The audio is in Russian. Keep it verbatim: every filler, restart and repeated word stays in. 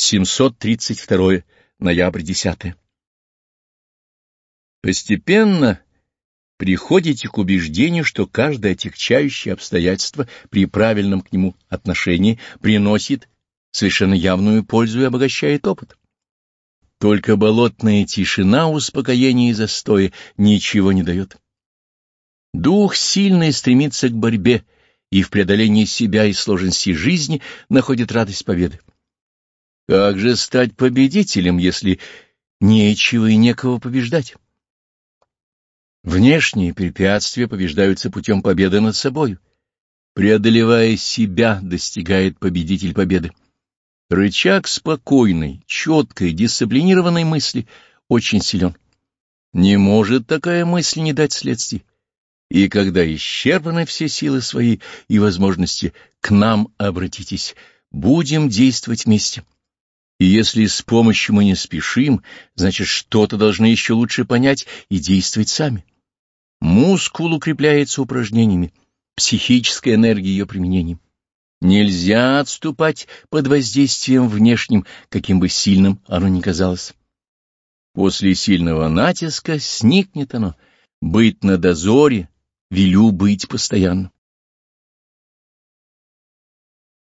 семьсот тридцать второе. Ноябрь десятое. Постепенно приходите к убеждению, что каждое отягчающее обстоятельство при правильном к нему отношении приносит совершенно явную пользу и обогащает опыт. Только болотная тишина, успокоения и застоя ничего не дает. Дух сильный стремится к борьбе и в преодолении себя и сложности жизни находит радость победы. Как же стать победителем, если нечего и некого побеждать? Внешние препятствия побеждаются путем победы над собою. Преодолевая себя, достигает победитель победы. Рычаг спокойной, четкой, дисциплинированной мысли очень силен. Не может такая мысль не дать следствий. И когда исчерпаны все силы свои и возможности, к нам обратитесь, будем действовать вместе. И если с помощью мы не спешим, значит, что-то должны еще лучше понять и действовать сами. Мускул укрепляется упражнениями, психическая энергия ее применением. Нельзя отступать под воздействием внешним, каким бы сильным оно ни казалось. После сильного натиска сникнет оно. Быть на дозоре, велю быть постоянно.